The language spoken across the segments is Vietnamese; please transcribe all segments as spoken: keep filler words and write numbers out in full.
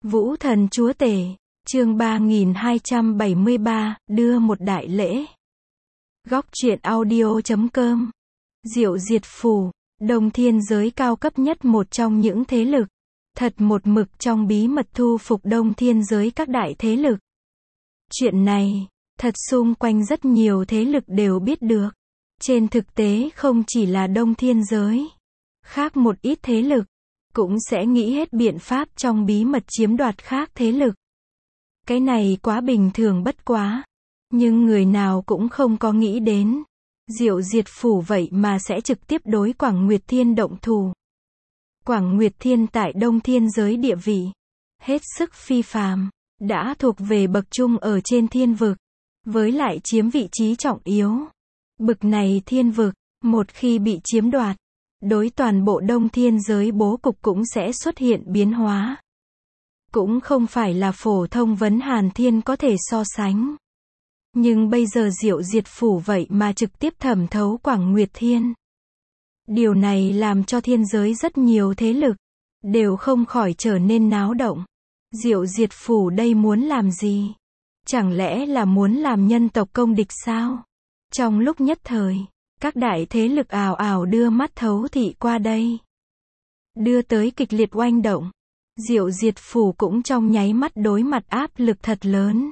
Vũ thần chúa tể, chương ba nghìn hai trăm bảy mươi ba, đưa một đại lễ. Góc truyện audio chấm com. Diệu Diệt Phủ, Đông Thiên giới cao cấp nhất một trong những thế lực, thật một mực trong bí mật thu phục Đông Thiên giới các đại thế lực. Chuyện này, thật xung quanh rất nhiều thế lực đều biết được. Trên thực tế không chỉ là Đông Thiên giới, khác một ít thế lực, cũng sẽ nghĩ hết biện pháp trong bí mật chiếm đoạt khác thế lực. Cái này quá bình thường bất quá. Nhưng người nào cũng không có nghĩ đến. Diệu Diệt Phủ vậy mà sẽ trực tiếp đối Quảng Nguyệt Thiên động thủ. Quảng Nguyệt Thiên tại Đông Thiên giới địa vị hết sức phi phàm, đã thuộc về bậc trung ở trên thiên vực, với lại chiếm vị trí trọng yếu. Bực này thiên vực, một khi bị chiếm đoạt, đối toàn bộ Đông Thiên giới bố cục cũng sẽ xuất hiện biến hóa. Cũng không phải là phổ thông vấn hàn thiên có thể so sánh. Nhưng bây giờ Diệu Diệt Phủ vậy mà trực tiếp thẩm thấu Quảng Nguyệt Thiên. Điều này làm cho thiên giới rất nhiều thế lực đều không khỏi trở nên náo động. Diệu Diệt Phủ đây muốn làm gì? Chẳng lẽ là muốn làm nhân tộc công địch sao? Trong lúc nhất thời, các đại thế lực ào ào đưa mắt thấu thị qua đây, đưa tới kịch liệt oanh động. Diệu Diệt Phủ cũng trong nháy mắt đối mặt áp lực thật lớn.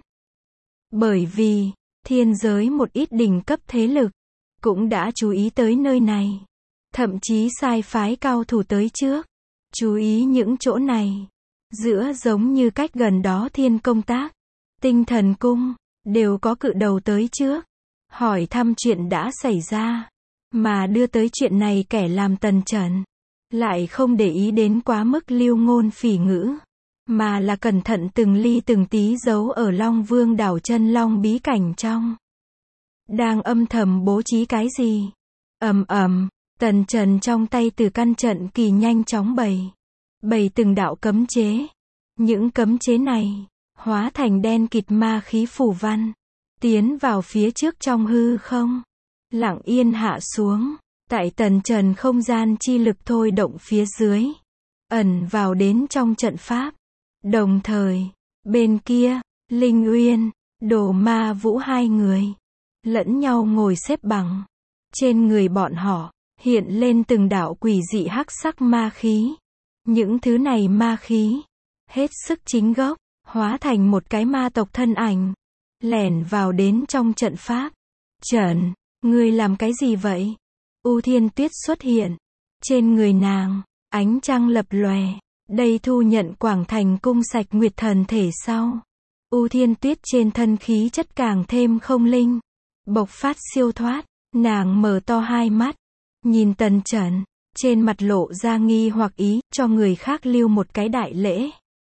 Bởi vì, thiên giới một ít đỉnh cấp thế lực, cũng đã chú ý tới nơi này. Thậm chí sai phái cao thủ tới trước. Chú ý những chỗ này. Giữa giống như cách gần đó Thiên Công Tác, Tinh Thần Cung, đều có cự đầu tới trước. Hỏi thăm chuyện đã xảy ra. Mà đưa tới chuyện này kẻ làm Tần Trần lại không để ý đến quá mức lưu ngôn phỉ ngữ, mà là cẩn thận từng ly từng tí giấu ở Long Vương đảo chân long bí cảnh trong. Đang âm thầm bố trí cái gì? Ầm ầm, Tần Trần trong tay từ căn trận kỳ nhanh chóng bày. Bày từng đạo cấm chế. Những cấm chế này, hóa thành đen kịt ma khí phủ văn. Tiến vào phía trước trong hư không. Lặng yên hạ xuống. Tại Tần Trần không gian chi lực thôi động phía dưới. Ẩn vào đến trong trận pháp. Đồng thời, bên kia, Linh Uyên, Đồ Ma Vũ hai người, lẫn nhau ngồi xếp bằng. Trên người bọn họ, hiện lên từng đạo quỷ dị hắc sắc ma khí. Những thứ này ma khí, hết sức chính gốc, hóa thành một cái ma tộc thân ảnh. Lẻn vào đến trong trận pháp. Trần, ngươi làm cái gì vậy? U Thiên Tuyết xuất hiện. Trên người nàng, ánh trăng lập lòe. Đây thu nhận Quảng Thành cung sạch nguyệt thần thể sau. U Thiên Tuyết trên thân khí chất càng thêm không linh. Bộc phát siêu thoát. Nàng mở to hai mắt. Nhìn Tần Trần. Trên mặt lộ ra nghi hoặc ý. Cho người khác lưu một cái đại lễ.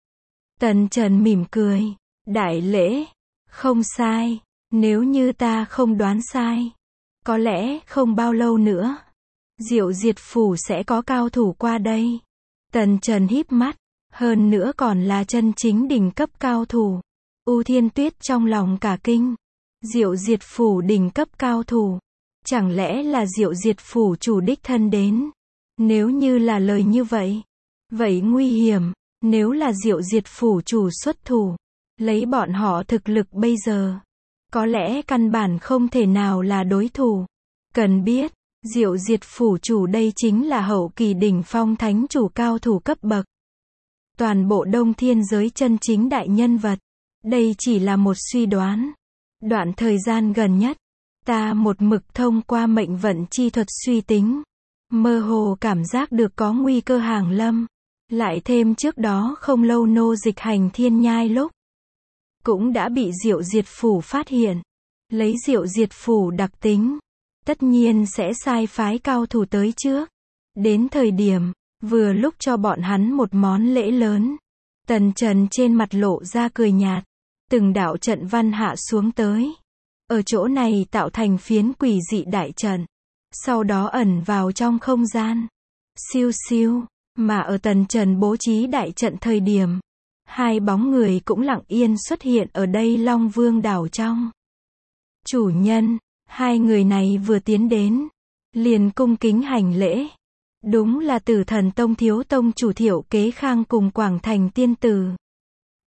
Tần Trần mỉm cười. Đại lễ. Không sai. Nếu như ta không đoán sai, có lẽ không bao lâu nữa, Diệu Diệt Phủ sẽ có cao thủ qua đây. Tần Trần híp mắt. Hơn nữa còn là chân chính đỉnh cấp cao thủ. U Thiên Tuyết trong lòng cả kinh. Diệu Diệt Phủ đỉnh cấp cao thủ. Chẳng lẽ là Diệu Diệt Phủ chủ đích thân đến? Nếu như là lời như vậy, vậy nguy hiểm. Nếu là Diệu Diệt Phủ chủ xuất thủ, lấy bọn họ thực lực bây giờ, có lẽ căn bản không thể nào là đối thủ. Cần biết, Diệu Diệt Phủ chủ đây chính là hậu kỳ đỉnh phong thánh chủ cao thủ cấp bậc. Toàn bộ Đông Thiên giới chân chính đại nhân vật. Đây chỉ là một suy đoán. Đoạn thời gian gần nhất, ta một mực thông qua mệnh vận chi thuật suy tính. Mơ hồ cảm giác được có nguy cơ hàng lâm. Lại thêm trước đó không lâu nô dịch hành thiên nhai lúc, cũng đã bị Diệu Diệt Phủ phát hiện. Lấy Diệu Diệt Phủ đặc tính, tất nhiên sẽ sai phái cao thủ tới trước. Đến thời điểm, vừa lúc cho bọn hắn một món lễ lớn. Tần Trần trên mặt lộ ra cười nhạt. Từng đạo trận văn hạ xuống tới. Ở chỗ này tạo thành phiến quỷ dị đại trận. Sau đó ẩn vào trong không gian. Siêu siêu. Mà ở Tần Trần bố trí đại trận thời điểm, hai bóng người cũng lặng yên xuất hiện ở đây Long Vương đảo trong. Chủ nhân, hai người này vừa tiến đến, liền cung kính hành lễ. Đúng là Tử Thần Tông thiếu tông chủ Thiệu Kế Khang cùng Quảng Thành tiên tử.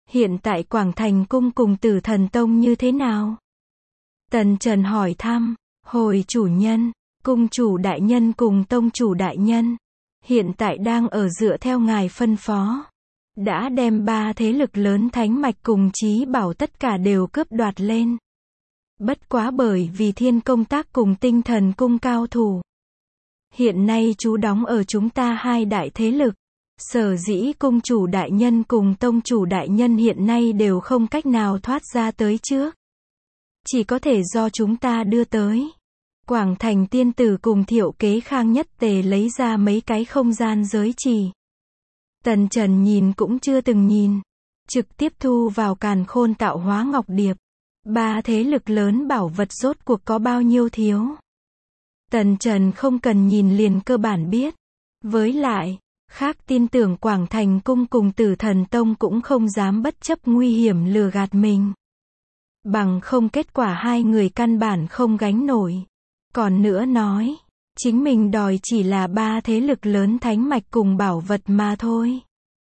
Hiện tại Quảng Thành Cung cùng Tử Thần Tông như thế nào? Tần Trần hỏi thăm. Hồi chủ nhân, cung chủ đại nhân cùng tông chủ đại nhân, hiện tại đang ở dựa theo ngài phân phó. Đã đem ba thế lực lớn Thánh Mạch cùng Chí Bảo tất cả đều cướp đoạt lên. Bất quá bởi vì Thiên Công Tác cùng Tinh Thần Cung cao thủ. Hiện nay trú đóng ở chúng ta hai đại thế lực. Sở dĩ cung chủ đại nhân cùng tông chủ đại nhân hiện nay đều không cách nào thoát ra tới trước. Chỉ có thể do chúng ta đưa tới. Quảng Thành tiên tử cùng Thiệu Kế Khang nhất tề lấy ra mấy cái không gian giới chỉ. Tần Trần nhìn cũng chưa từng nhìn. Trực tiếp thu vào Càn Khôn Tạo Hóa Ngọc Điệp. Ba thế lực lớn bảo vật rốt cuộc có bao nhiêu thiếu. Tần Trần không cần nhìn liền cơ bản biết. Với lại, khác tin tưởng Quảng Thành Cung cùng Tử Thần Tông cũng không dám bất chấp nguy hiểm lừa gạt mình. Bằng không kết quả hai người căn bản không gánh nổi. Còn nữa nói, chính mình đòi chỉ là ba thế lực lớn Thánh Mạch cùng bảo vật mà thôi.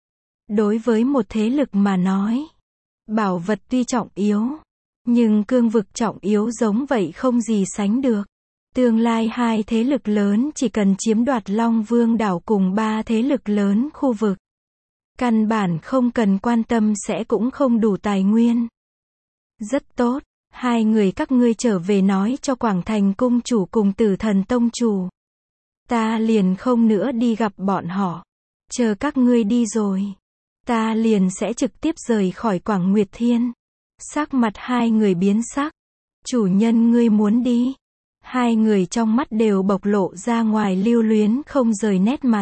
Đối với một thế lực mà nói, bảo vật tuy trọng yếu, nhưng cương vực trọng yếu giống vậy không gì sánh được. Tương lai hai thế lực lớn chỉ cần chiếm đoạt Long Vương đảo cùng ba thế lực lớn khu vực. Căn bản không cần quan tâm sẽ cũng không đủ tài nguyên. Rất tốt, hai người các ngươi trở về nói cho Quảng Thành Cung chủ cùng Tử Thần Tông chủ. Ta liền không nữa đi gặp bọn họ. Chờ các ngươi đi rồi, ta liền sẽ trực tiếp rời khỏi Quảng Nguyệt Thiên. Sắc mặt hai người biến sắc. Chủ nhân ngươi muốn đi. Hai người trong mắt đều bộc lộ ra ngoài lưu luyến không rời nét mặt.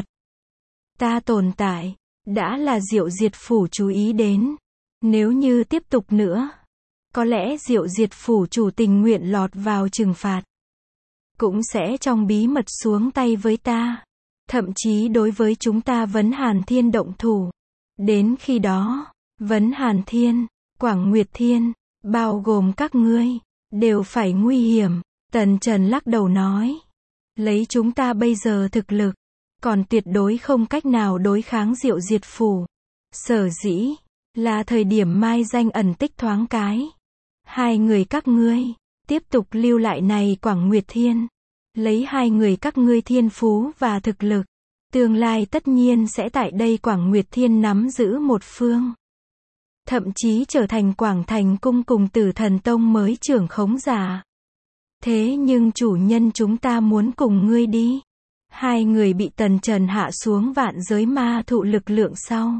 Ta tồn tại, đã là Diệu Diệt Phủ chú ý đến. Nếu như tiếp tục nữa, có lẽ Diệu Diệt Phủ chủ tình nguyện lọt vào trừng phạt. Cũng sẽ trong bí mật xuống tay với ta. Thậm chí đối với chúng ta Vấn Hàn Thiên động thủ. Đến khi đó, Vấn Hàn Thiên, Quảng Nguyệt Thiên, bao gồm các ngươi, đều phải nguy hiểm. Tần Trần lắc đầu nói. Lấy chúng ta bây giờ thực lực, còn tuyệt đối không cách nào đối kháng Diệu Diệt Phủ. Sở dĩ, là thời điểm mai danh ẩn tích thoáng cái. Hai người các ngươi, tiếp tục lưu lại này Quảng Nguyệt Thiên. Lấy hai người các ngươi thiên phú và thực lực. Tương lai tất nhiên sẽ tại đây Quảng Nguyệt Thiên nắm giữ một phương. Thậm chí trở thành Quảng Thành Cung cùng Tử Thần Tông mới trưởng khống giả. Thế nhưng chủ nhân chúng ta muốn cùng ngươi đi. Hai người bị Tần Trần hạ xuống vạn giới ma thụ lực lượng sau.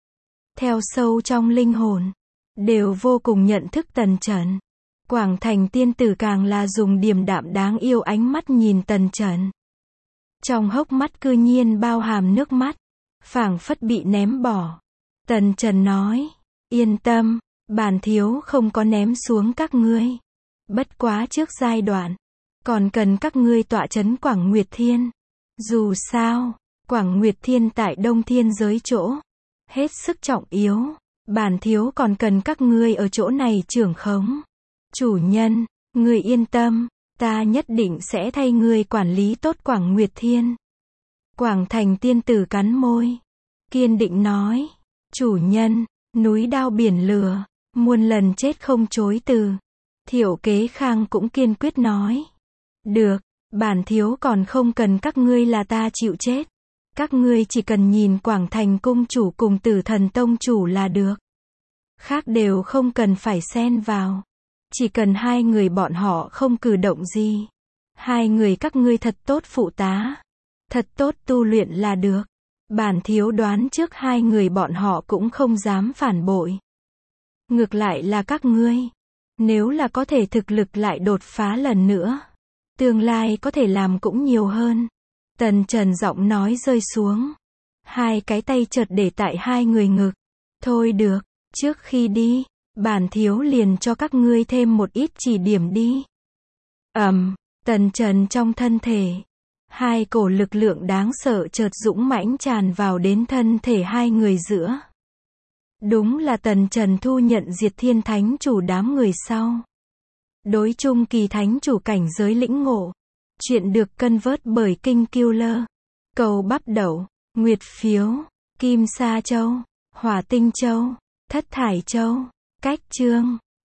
Theo sâu trong linh hồn, đều vô cùng nhận thức Tần Trần. Quảng Thành tiên tử càng là dùng điềm đạm đáng yêu ánh mắt nhìn Tần Trần. Trong hốc mắt cư nhiên bao hàm nước mắt, phảng phất bị ném bỏ. Tần Trần nói, yên tâm, bản thiếu không có ném xuống các ngươi. Bất quá trước giai đoạn, còn cần các ngươi tọa trấn Quảng Nguyệt Thiên. Dù sao, Quảng Nguyệt Thiên tại Đông Thiên giới chỗ, hết sức trọng yếu, bản thiếu còn cần các ngươi ở chỗ này trưởng khống. Chủ nhân, ngươi yên tâm, ta nhất định sẽ thay ngươi quản lý tốt Quảng Nguyệt Thiên. Quảng Thành tiên tử cắn môi, kiên định nói, chủ nhân, núi đao biển lửa, muôn lần chết không chối từ. Thiệu Kế Khang cũng kiên quyết nói, được, bản thiếu còn không cần các ngươi là ta chịu chết. Các ngươi chỉ cần nhìn Quảng Thành Cung chủ cùng Tử Thần Tông chủ là được. Khác đều không cần phải xen vào. Chỉ cần hai người bọn họ không cử động gì. Hai người các ngươi thật tốt phụ tá. Thật tốt tu luyện là được. Bản thiếu đoán trước hai người bọn họ cũng không dám phản bội. Ngược lại là các ngươi. Nếu là có thể thực lực lại đột phá lần nữa. Tương lai có thể làm cũng nhiều hơn. Tần Trần giọng nói rơi xuống. Hai cái tay chợt để tại hai người ngực. Thôi được, trước khi đi, bản thiếu liền cho các ngươi thêm một ít chỉ điểm đi. Ầm, um, Tần Trần trong thân thể. Hai cổ lực lượng đáng sợ chợt dũng mãnh tràn vào đến thân thể hai người giữa. Đúng là Tần Trần thu nhận Diệt Thiên Thánh chủ đám người sau. Đối chung kỳ thánh chủ cảnh giới lĩnh ngộ. Chuyện được cân vớt bởi Kinh Killer. Cầu bắp đậu, Nguyệt phiếu, Kim Sa Châu, Hỏa Tinh Châu. Thất Thải Châu. Cách chương.